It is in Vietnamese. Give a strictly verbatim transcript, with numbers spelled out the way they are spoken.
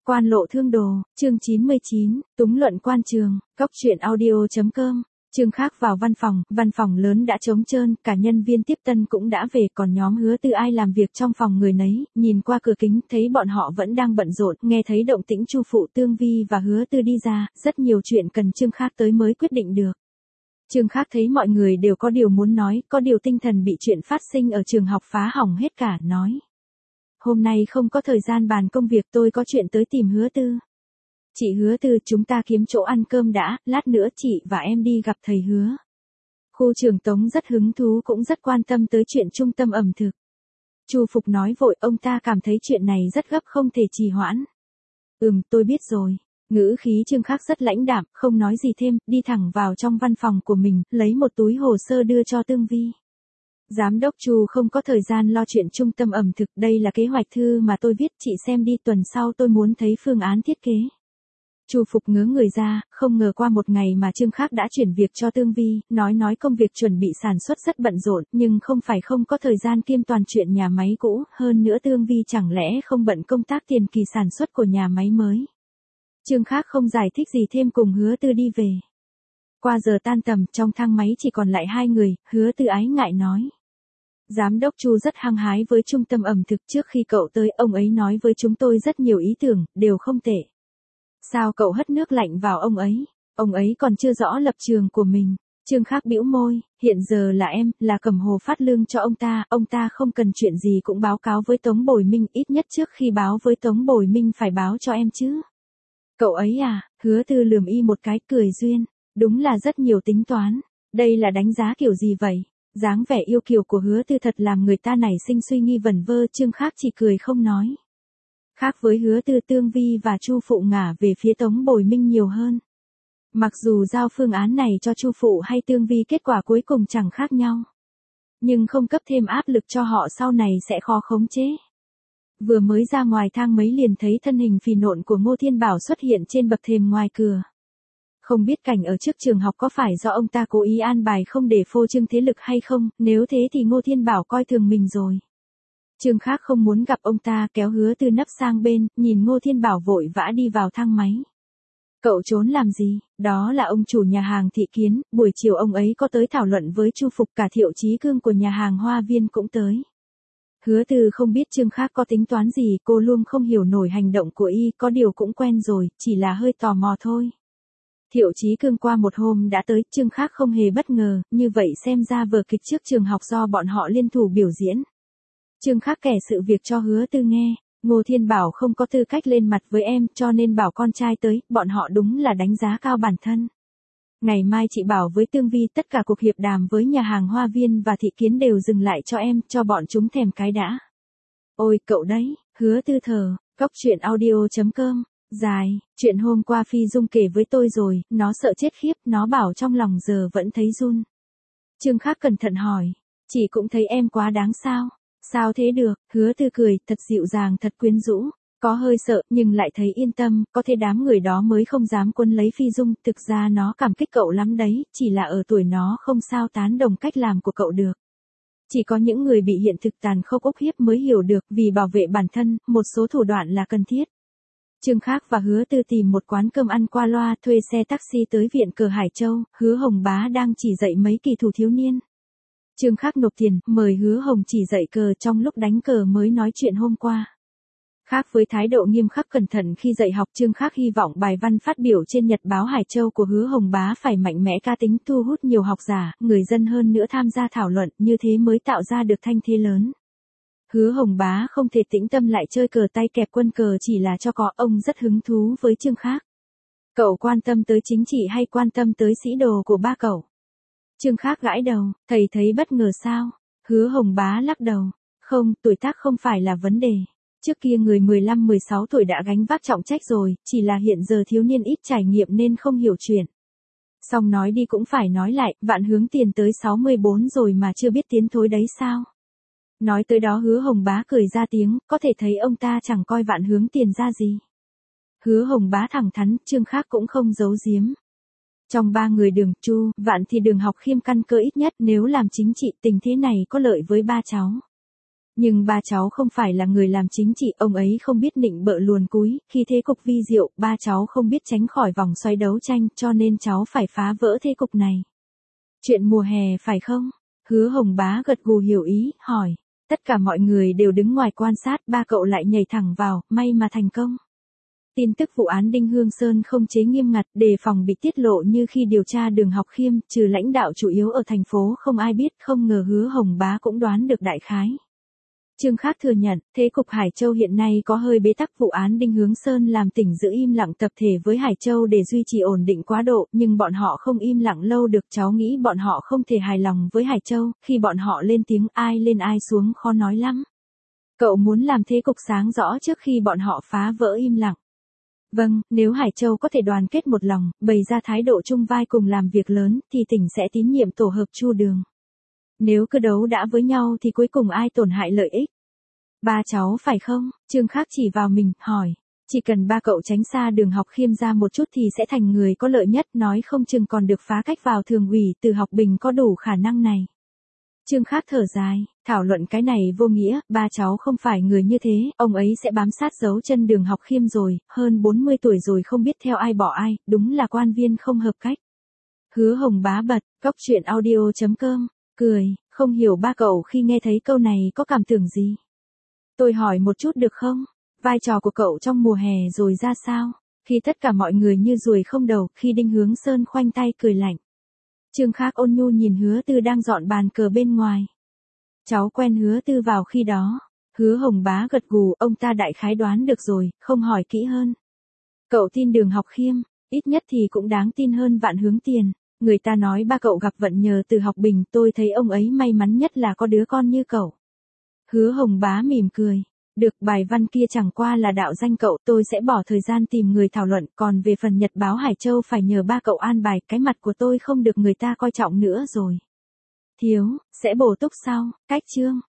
Quan lộ thương đồ, chương chín mươi chín, túng luận quan trường, góc truyện audio chấm com. Trương Khác vào văn phòng, văn phòng lớn đã trống trơn, cả nhân viên tiếp tân cũng đã về, còn nhóm Hứa Tư ai làm việc trong phòng người nấy, nhìn qua cửa kính thấy bọn họ vẫn đang bận rộn, nghe thấy động tĩnh Chu phụ Tương Vi và Hứa Tư đi ra, rất nhiều chuyện cần Trương Khác tới mới quyết định được. Trương Khác thấy mọi người đều có điều muốn nói, có điều tinh thần bị chuyện phát sinh ở trường học phá hỏng hết cả, nói. Hôm nay không có thời gian bàn công việc, tôi có chuyện tới tìm Hứa Tư. Chị Hứa Tư, chúng ta kiếm chỗ ăn cơm đã, lát nữa chị và em đi gặp thầy Hứa. Khu trưởng Tống rất hứng thú cũng rất quan tâm tới chuyện trung tâm ẩm thực. Chu Phục nói vội, ông ta cảm thấy chuyện này rất gấp không thể trì hoãn. Ừm, tôi biết rồi. Ngữ khí Trương Khác rất lãnh đạm, không nói gì thêm, đi thẳng vào trong văn phòng của mình, lấy một túi hồ sơ đưa cho Tương Vi. Giám đốc Chu không có thời gian lo chuyện trung tâm ẩm thực, đây là kế hoạch thư mà tôi viết, chị xem đi, tuần sau tôi muốn thấy phương án thiết kế. Chu Phục ngớ người ra, không ngờ qua một ngày mà Trương Khác đã chuyển việc cho Tương Vi, nói nói công việc chuẩn bị sản xuất rất bận rộn, nhưng không phải không có thời gian kiêm toàn chuyện nhà máy cũ, hơn nữa Tương Vi chẳng lẽ không bận công tác tiền kỳ sản xuất của nhà máy mới. Trương Khác không giải thích gì thêm, cùng Hứa Tư đi về. Qua giờ tan tầm, trong thang máy chỉ còn lại hai người, Hứa Tư ái ngại nói. Giám đốc Chu rất hăng hái với trung tâm ẩm thực, trước khi cậu tới, ông ấy nói với chúng tôi rất nhiều ý tưởng, đều không tệ. Sao cậu hất nước lạnh vào ông ấy? Ông ấy còn chưa rõ lập trường của mình. Trương Khác bĩu môi, hiện giờ là em, là Cẩm Hồ phát lương cho ông ta, ông ta không cần chuyện gì cũng báo cáo với Tống Bồi Minh, ít nhất trước khi báo với Tống Bồi Minh phải báo cho em chứ. Cậu ấy à? Hứa Tư lườm y một cái, cười duyên, đúng là rất nhiều tính toán. Đây là đánh giá kiểu gì vậy? Dáng vẻ yêu kiều của Hứa Tư thật làm người ta nảy sinh suy nghi vẩn vơ. Trương Khác chỉ cười không nói. Khác với Hứa Tư, Tương Vi và Chu phụ ngả về phía Tống Bồi Minh nhiều hơn. Mặc dù giao phương án này cho Chu phụ hay Tương Vi, kết quả cuối cùng chẳng khác nhau. Nhưng không cấp thêm áp lực cho họ sau này sẽ khó khống chế. Vừa mới ra ngoài thang mấy liền thấy thân hình phì nộn của Ngô Thiên Bảo xuất hiện trên bậc thềm ngoài cửa. Không biết cảnh ở trước trường học có phải do ông ta cố ý an bài không để phô trương thế lực hay không, nếu thế thì Ngô Thiên Bảo coi thường mình rồi. Trương Khác không muốn gặp ông ta, kéo Hứa Tư nấp sang bên, nhìn Ngô Thiên Bảo vội vã đi vào thang máy. Cậu trốn làm gì? Đó là ông chủ nhà hàng Thị Kiến, buổi chiều ông ấy có tới thảo luận với Chu Phục, cả Thiệu Chí Cương của nhà hàng Hoa Viên cũng tới. Hứa Tư không biết Trương Khác có tính toán gì, cô luôn không hiểu nổi hành động của y, có điều cũng quen rồi, chỉ là hơi tò mò thôi. Thiệu Chí Cương qua một hôm đã tới, Trương Khác không hề bất ngờ, như vậy xem ra vở kịch trước trường học do bọn họ liên thủ biểu diễn. Trương Khác kể sự việc cho Hứa Tư nghe, Ngô Thiên Bảo không có tư cách lên mặt với em, cho nên bảo con trai tới, bọn họ đúng là đánh giá cao bản thân. Ngày mai chị bảo với Tương Vi tất cả cuộc hiệp đàm với nhà hàng Hoa Viên và Thị Kiến đều dừng lại cho em, cho bọn chúng thèm cái đã. Ôi cậu đấy, Hứa Tư thờ, góc truyện audio chấm com. Dài, chuyện hôm qua Phi Dung kể với tôi rồi, nó sợ chết khiếp, nó bảo trong lòng giờ vẫn thấy run. Trương Khác cẩn thận hỏi, chị cũng thấy em quá đáng sao? Sao thế được? Hứa Tư cười, thật dịu dàng, thật quyến rũ, có hơi sợ nhưng lại thấy yên tâm, có thế đám người đó mới không dám quấn lấy Phi Dung, thực ra nó cảm kích cậu lắm đấy, chỉ là ở tuổi nó không sao tán đồng cách làm của cậu được. Chỉ có những người bị hiện thực tàn khốc ức hiếp mới hiểu được, vì bảo vệ bản thân, một số thủ đoạn là cần thiết. Trương Khác và Hứa Tư tìm một quán cơm ăn qua loa, thuê xe taxi tới viện cờ Hải Châu, Hứa Hồng Bá đang chỉ dạy mấy kỳ thủ thiếu niên. Trương Khác nộp tiền, mời Hứa Hồng chỉ dạy cờ, trong lúc đánh cờ mới nói chuyện hôm qua. Khác với thái độ nghiêm khắc cẩn thận khi dạy học, Trương Khác hy vọng bài văn phát biểu trên Nhật báo Hải Châu của Hứa Hồng Bá phải mạnh mẽ cá tính, thu hút nhiều học giả, người dân hơn nữa tham gia thảo luận, như thế mới tạo ra được thanh thế lớn. Hứa Hồng Bá không thể tĩnh tâm lại chơi cờ tay kẹp quân cờ chỉ là cho có, ông rất hứng thú với Trương Khác. Cậu quan tâm tới chính trị hay quan tâm tới sĩ đồ của ba cậu? Trương Khác gãi đầu, thầy thấy bất ngờ sao? Hứa Hồng Bá lắc đầu, không, tuổi tác không phải là vấn đề. Trước kia người mười lăm mười sáu tuổi đã gánh vác trọng trách rồi, chỉ là hiện giờ thiếu niên ít trải nghiệm nên không hiểu chuyện. Xong nói đi cũng phải nói lại, Vạn Hướng Tiền tới sáu mươi bốn rồi mà chưa biết tiến thối đấy sao? Nói tới đó Hứa Hồng Bá cười ra tiếng, có thể thấy ông ta chẳng coi Vạn Hướng Tiền ra gì. Hứa Hồng Bá thẳng thắn, Trương Khác cũng không giấu giếm. Trong ba người Đường, Chu, Vạn thì Đường học khiêm căn cơ ít nhất, nếu làm chính trị tình thế này có lợi với ba cháu. Nhưng ba cháu không phải là người làm chính trị, ông ấy không biết nịnh bợ luồn cúi, khi thế cục vi diệu, ba cháu không biết tránh khỏi vòng xoay đấu tranh, cho nên cháu phải phá vỡ thế cục này. Chuyện mùa hè phải không? Hứa Hồng Bá gật gù hiểu ý, hỏi. Tất cả mọi người đều đứng ngoài quan sát, ba cậu lại nhảy thẳng vào, may mà thành công. Tin tức vụ án Đinh Hương Sơn không chế nghiêm ngặt, đề phòng bị tiết lộ như khi điều tra Đường Học Khiêm, trừ lãnh đạo chủ yếu ở thành phố không ai biết, không ngờ Hứa Hồng Bá cũng đoán được đại khái. Trương Khác thừa nhận, thế cục Hải Châu hiện nay có hơi bế tắc, vụ án Đinh Hướng Sơn làm tỉnh giữ im lặng tập thể với Hải Châu để duy trì ổn định quá độ, nhưng bọn họ không im lặng lâu được, cháu nghĩ bọn họ không thể hài lòng với Hải Châu, khi bọn họ lên tiếng ai lên ai xuống khó nói lắm. Cậu muốn làm thế cục sáng rõ trước khi bọn họ phá vỡ im lặng. Vâng, nếu Hải Châu có thể đoàn kết một lòng, bày ra thái độ chung vai cùng làm việc lớn, thì tỉnh sẽ tín nhiệm tổ hợp Chu Đường. Nếu cứ đấu đã với nhau thì cuối cùng ai tổn hại lợi ích? Ba cháu phải không? Trương Khác chỉ vào mình, hỏi. Chỉ cần ba cậu tránh xa Đường Học Khiêm ra một chút thì sẽ thành người có lợi nhất, nói không chừng còn được phá cách vào thường ủy, Từ Học Bình có đủ khả năng này. Trương Khác thở dài, thảo luận cái này vô nghĩa, ba cháu không phải người như thế, ông ấy sẽ bám sát dấu chân Đường Học Khiêm rồi, hơn bốn mươi tuổi rồi không biết theo ai bỏ ai, đúng là quan viên không hợp cách. Hứa Hồng Bá bật, cóc truyện audio chấm com, cười, không hiểu ba cậu khi nghe thấy câu này có cảm tưởng gì. Tôi hỏi một chút được không? Vai trò của cậu trong mùa hè rồi ra sao? Khi tất cả mọi người như ruồi không đầu, khi Đinh Hướng Sơn khoanh tay cười lạnh. Trương Khác ôn nhu nhìn Hứa Tư đang dọn bàn cờ bên ngoài. Cháu quen Hứa Tư vào khi đó. Hứa Hồng Bá gật gù, ông ta đại khái đoán được rồi, không hỏi kỹ hơn. Cậu tin Đường Học Khiêm, ít nhất thì cũng đáng tin hơn Vạn Hướng Tiền. Người ta nói ba cậu gặp vận nhờ Từ Học Bình, tôi thấy ông ấy may mắn nhất là có đứa con như cậu. Hứa Hồng Bá mỉm cười. Được, bài văn kia chẳng qua là đạo danh cậu, tôi sẽ bỏ thời gian tìm người thảo luận, còn về phần nhật báo Hải Châu phải nhờ ba cậu an bài, cái mặt của tôi không được người ta coi trọng nữa rồi. Thiếu, sẽ bổ túc sau, cách chương.